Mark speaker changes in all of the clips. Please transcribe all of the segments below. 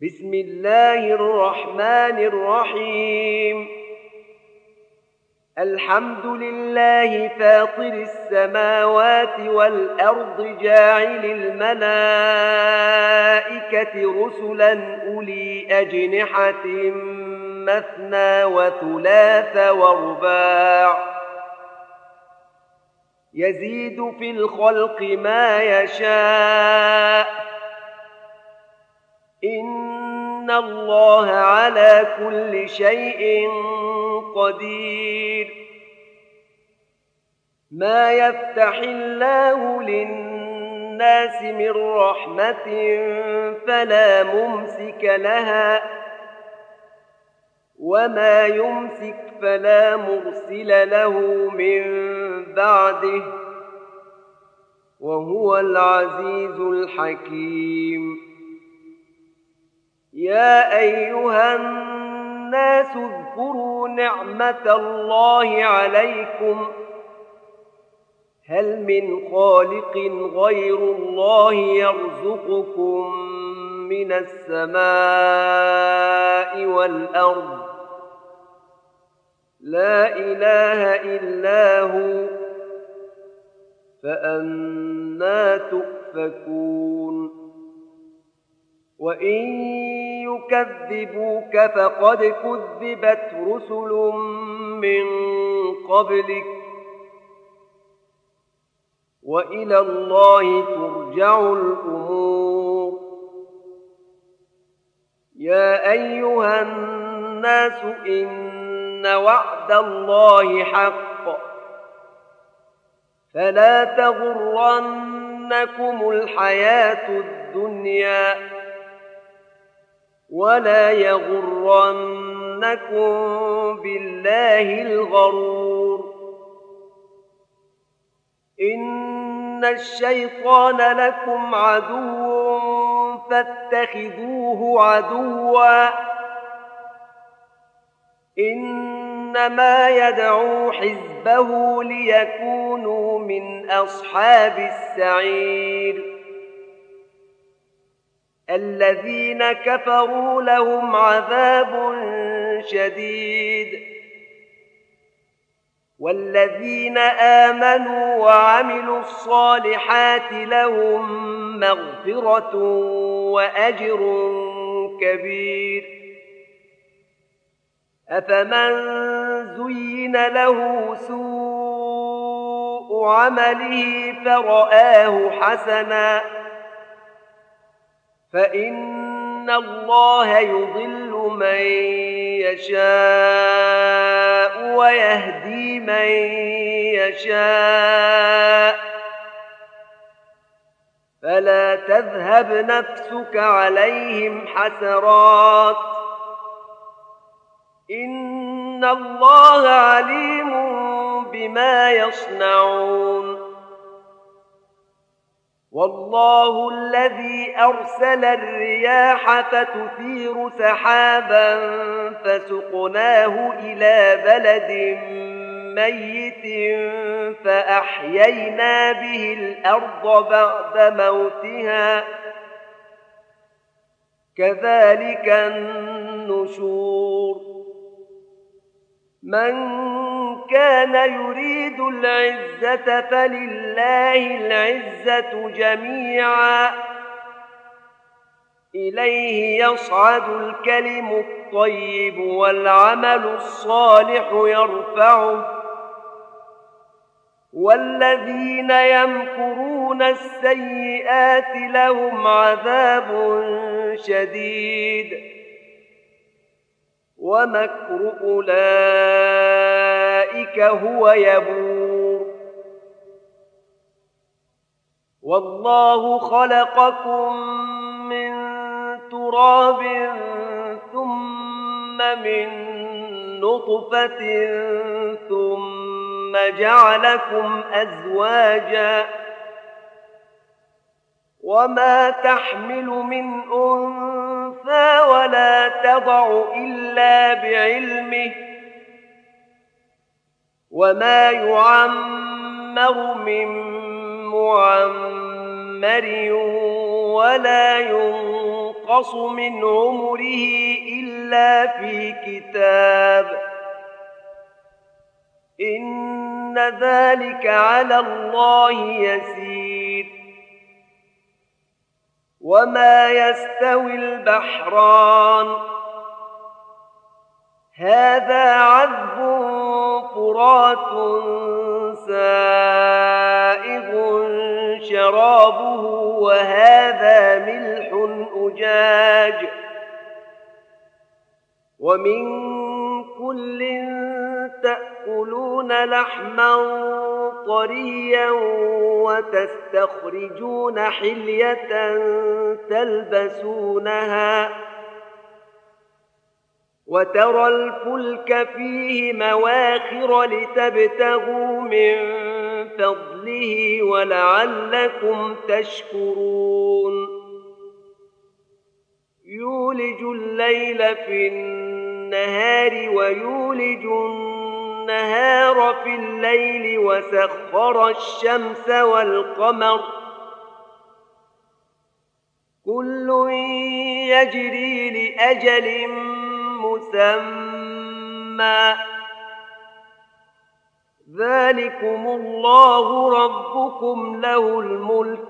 Speaker 1: بسم الله الرحمن الرحيم. الحمد لله فاطر السماوات والأرض جاعل الملائكة رسلا أولي أجنحة مثنى وثلاث ورباع يزيد في الخلق ما يشاء إن الله على كل شيء قدير. ما يفتح الله للناس من رحمة فلا ممسك لها وما يمسك فلا مرسل له من بعده وهو العزيز الحكيم. يا أيها الناس اذكروا نعمة الله عليكم هل من خالق غير الله يرزقكم من السماء والأرض لا إله إلا هو فأنى تؤفكون. وإن يكذبوك فقد كذبت رسل من قبلك وإلى الله ترجع الأمور. يا أيها الناس إن وعد الله حق فلا تغرنكم الحياة الدنيا ولا يغرنكم بالله الغرور. إن الشيطان لكم عدو فاتخذوه عدوا إنما يدعو حزبه ليكونوا من أصحاب السعير. الذين كفروا لهم عذاب شديد والذين آمنوا وعملوا الصالحات لهم مغفرة وأجر كبير. أفمن زين له سوء عمله فرآه حسنا فإن الله يضل من يشاء ويهدي من يشاء فلا تذهب نفسك عليهم حسرات إن الله عليم بما يصنعون. والله الذي أرسل الرياح فتثير سحابا فسقناه إلى بلد ميت فأحيينا به الأرض بعد موتها كذلك النشور. من كان يريد العزة فلله العزة جميعا إليه يصعد الكلم الطيب والعمل الصالح يرفعه والذين يمكرون السيئات لهم عذاب شديد ومكر أولئك هو يبور. والله خلقكم من تراب ثم من نطفة ثم جعلكم أزواجا وما تحمل من أنثى ولا تضع إلا بعلمه وما يعمر من معمر ولا ينقص ينقص من عمره إلا في كتاب إن ذلك على الله يسير. وما يستوي البحران هذا عذب فرات سائغ شرابه وهذا ملح أجاج ومن كل تأكلون لحما طريا وتستخرجون حلية تلبسونها وترى الفلك فيه مواخر لتبتغوا من فضله ولعلكم تشكرون. يولج الليل في النهار ويولج النهار في الليل وسخر الشمس والقمر كل يجري لأجل مسمى ذلكم الله ربكم له الملك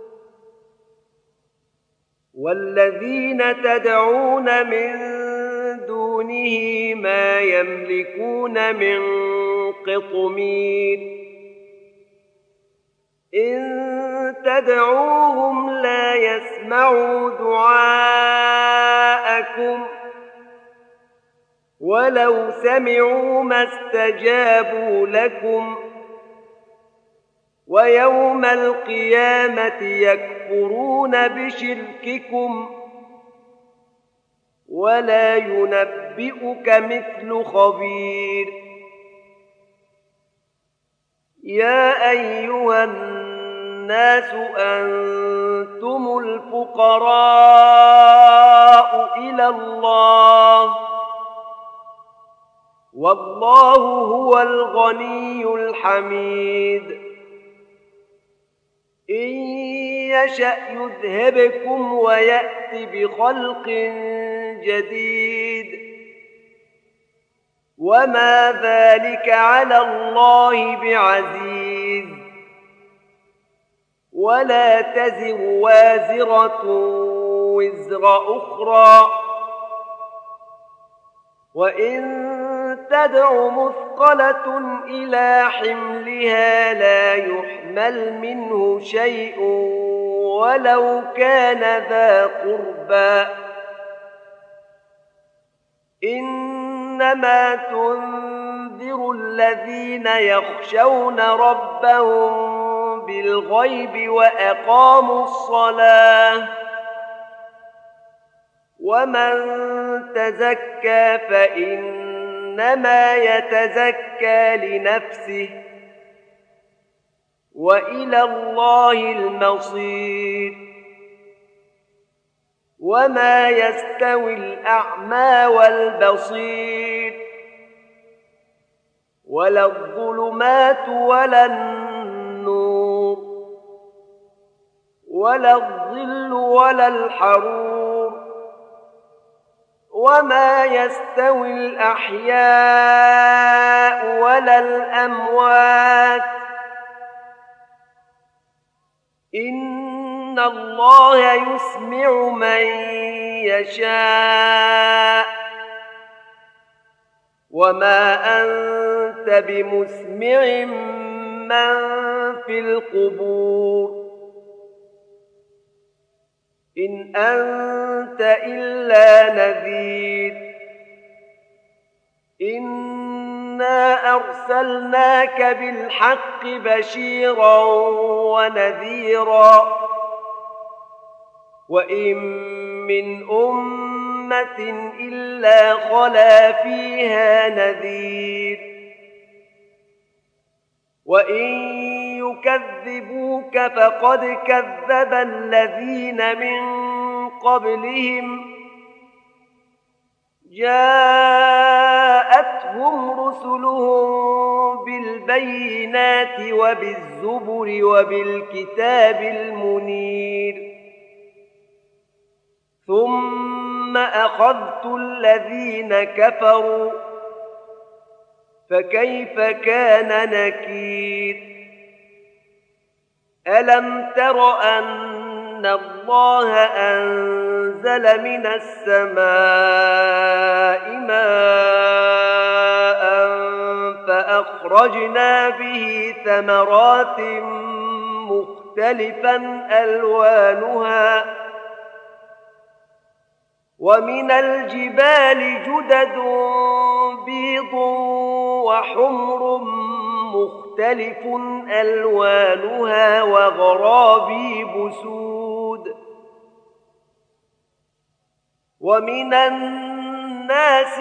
Speaker 1: والذين تدعون من دونه ما يملكون من قطمير إن تدعوهم لا يسمعوا دعاءكم ولو سمعوا ما استجابوا لكم ويوم القيامة يكفرون بشرككم ولا ينبئك مثل خبير. يا أيها الناس أنتم الفقراء إلى الله والله هو الغني الحميد. إن يشأ يذهبكم ويأت بخلق جديد وما ذلك على الله بعزيز. ولا تزر وازرة وزر أخرى وإن تدع مثقلة إلى حملها لا يحمل منه شيء ولو كان ذا قربى إنما تنذر الذين يخشون ربهم بالغيب وأقاموا الصلاة ومن تزكى فإنما يتزكى لنفسه وإلى الله المصير. وما يستوي الأعمى والبصير ولا الظلمات ولا النور ولا الظل ولا الحرور وما يستوي الأحياء ولا الأموات إن الله يسمع من يشاء وما أنت بمسمع من في القبور إن أنت إلا نذير. إنا أرسلناك بالحق بشيرا ونذيرا وإن من أمة إلا خلا فيها نذير وإن يكذبوك فقد كذب الذين من قبلهم جاءتهم رسلهم بالبينات وبالزبر وبالكتاب المنير ثم أخذت الذين كفروا فكيف كان نكير ألم تر أن الله أنزل من السماء ماء فأخرجنا به ثمرات مختلفا ألوانها ومن الجبال جدد بيض وحمر مختلف ألوانها وغرابيب سود ومن الناس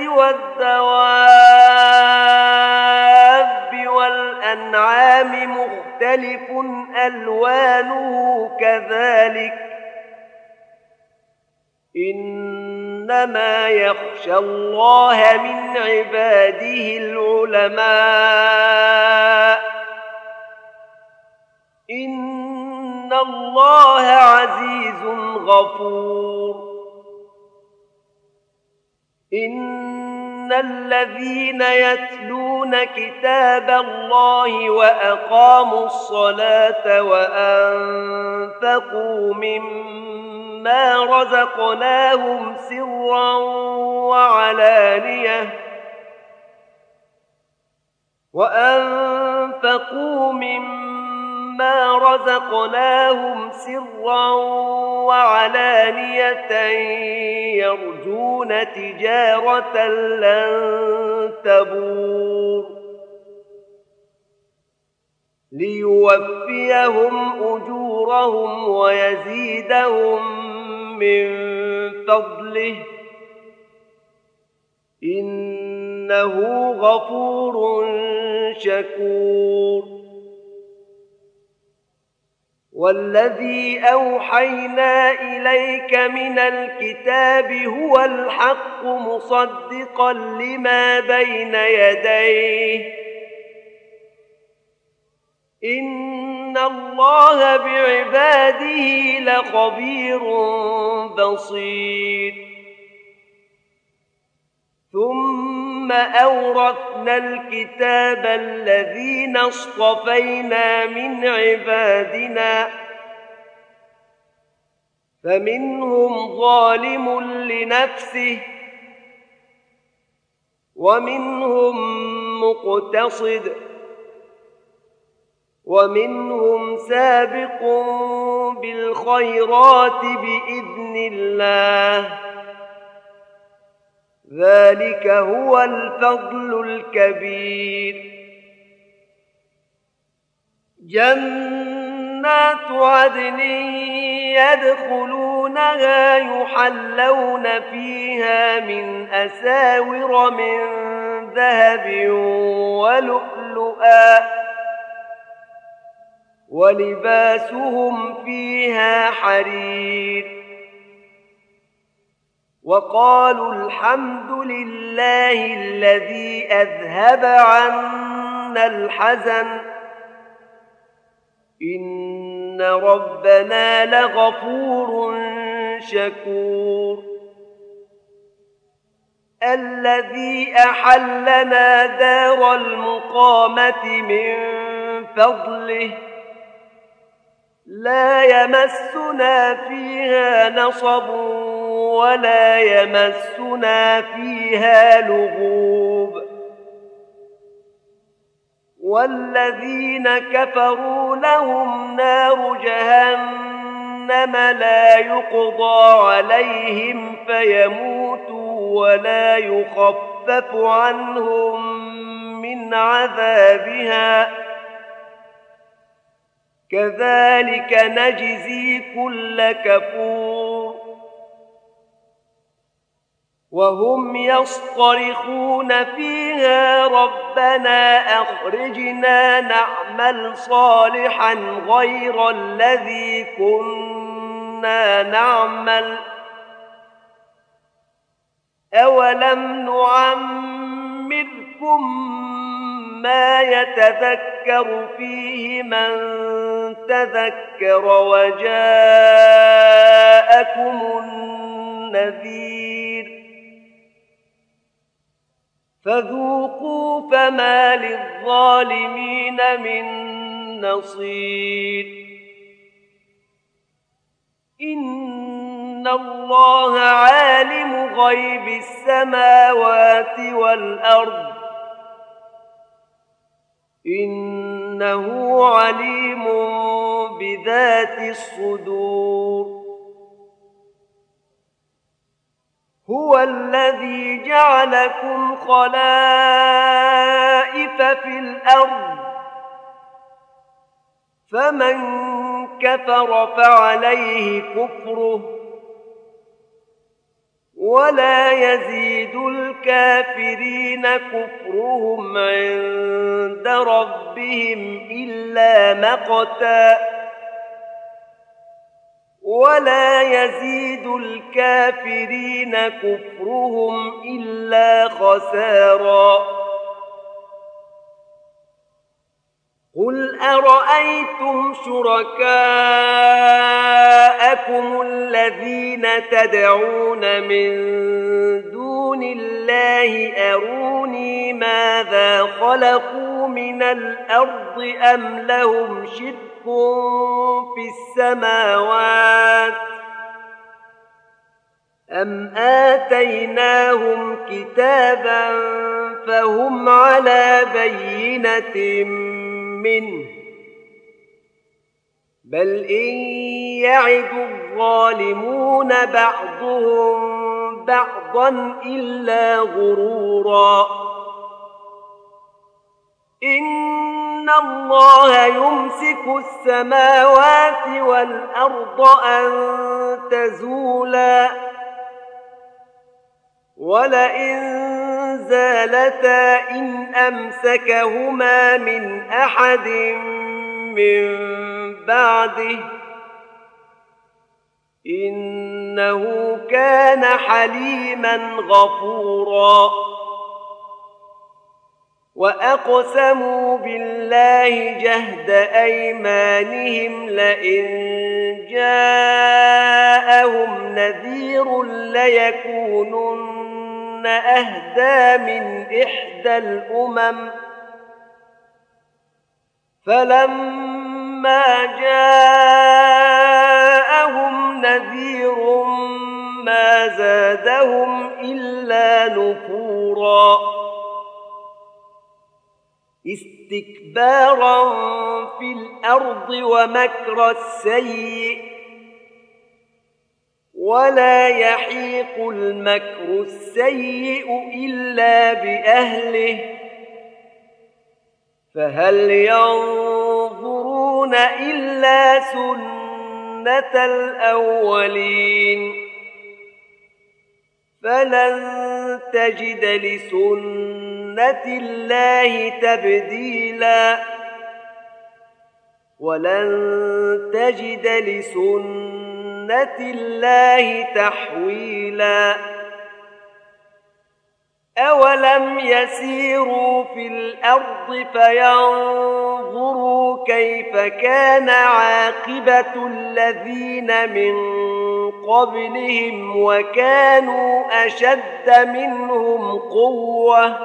Speaker 1: والدواب والأنعام مختلف ألوانه كذلك إنما يخشى الله من عباده العلماء إن الله عزيز غفور إن الذين يتلون كتاب الله وأقاموا الصلاة وأنفقوا مما رزقناهم سرا وعلانية يرجون تجارة لن تبور ليوفيهم أجورهم ويزيدهم من فضله إنه غفور شكور والذي أوحينا إليك من الكتاب هو الحق مصدقا لما بين يديه إن الله بعباده لخبير بصير ثم أورثنا الكتاب الذين اصطفينا من عبادنا فمنهم ظالم لنفسه ومنهم مقتصد ومنهم سابق بالخيرات بإذن الله ذلك هو الفضل الكبير جنات عدن يدخلونها يحلون فيها من أساور من ذهب ولؤلؤا ولباسهم فيها حرير وقالوا الحمد لله الذي أذهب عنا الحزن إن ربنا لغفور شكور الذي أحلنا دار المقامة من فضله لا يمسنا فيها نصب ولا يمسنا فيها لغوب والذين كفروا لهم نار جهنم لا يقضى عليهم فيموتوا ولا يخفف عنهم من عذابها كذلك نجزي كل كفور وهم يصطرخون فيها ربنا أخرجنا نعمل صالحا غير الذي كنا نعمل أولم نعمركم ما يتذكر فيه من تذكر وجاءكم نذير فذوقوا فما للظالمين من نصير إن الله عالم غيب السماوات والأرض إنه عليم بذات الصدور هو الذي جعلكم خلائف في الأرض فمن كفر فعليه كفره ولا يزيد الكافرين كفرهم عند ربهم إلا مقتا ولا يزيد الكافرين كفرهم إلا خسارا قل أرأيتم شركاءكم الذين تدعون من دون الله أروني ماذا خلقوا من الأرض أم لهم شرك في السماوات أم آتيناهم كتابا فهم على بينة منه بل إن يعد الظالمون بعضهم بعضا إلا غرورا إن الله يمسك السماوات والأرض أن تزولا ولئن زالتا إن أمسكهما من أحد من بعده إنه كان حليما غفورا وأقسموا بالله جهد أيمانهم لئن جاءهم نذير ليكونن أهدى من إحدى الأمم فلما جاءهم نذير ما زادهم إلا نفورا استكبارا في الأرض ومكر السيء ولا يحيق المكر السيء إلا بأهله فهل ينظرون إلا سنة الأولين فلن تجد لسنة الله تبديلا ولن تجد لسنة الله تحويلا أولم يسيروا في الأرض فينظروا كيف كان عاقبة الذين من قبلهم وكانوا أشد منهم قوة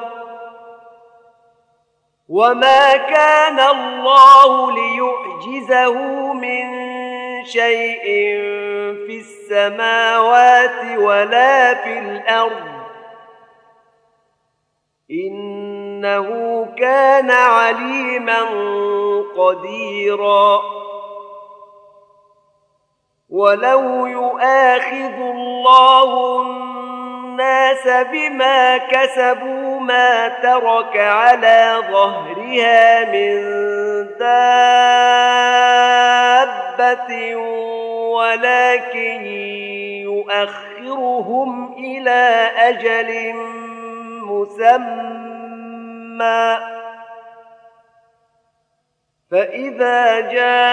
Speaker 1: وما كان الله ليعجزه من شيء في السماوات ولا في الأرض إنه كان عليما قديرا ولو يؤاخذ الله الناس بما كسبوا ما ترك على ظهرها من دابة ولكن يؤخرهم إلى أجل مسمى فإذا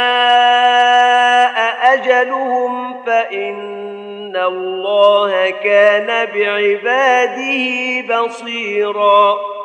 Speaker 1: جاء أجلهم فإن الله كان بعباده بصيراً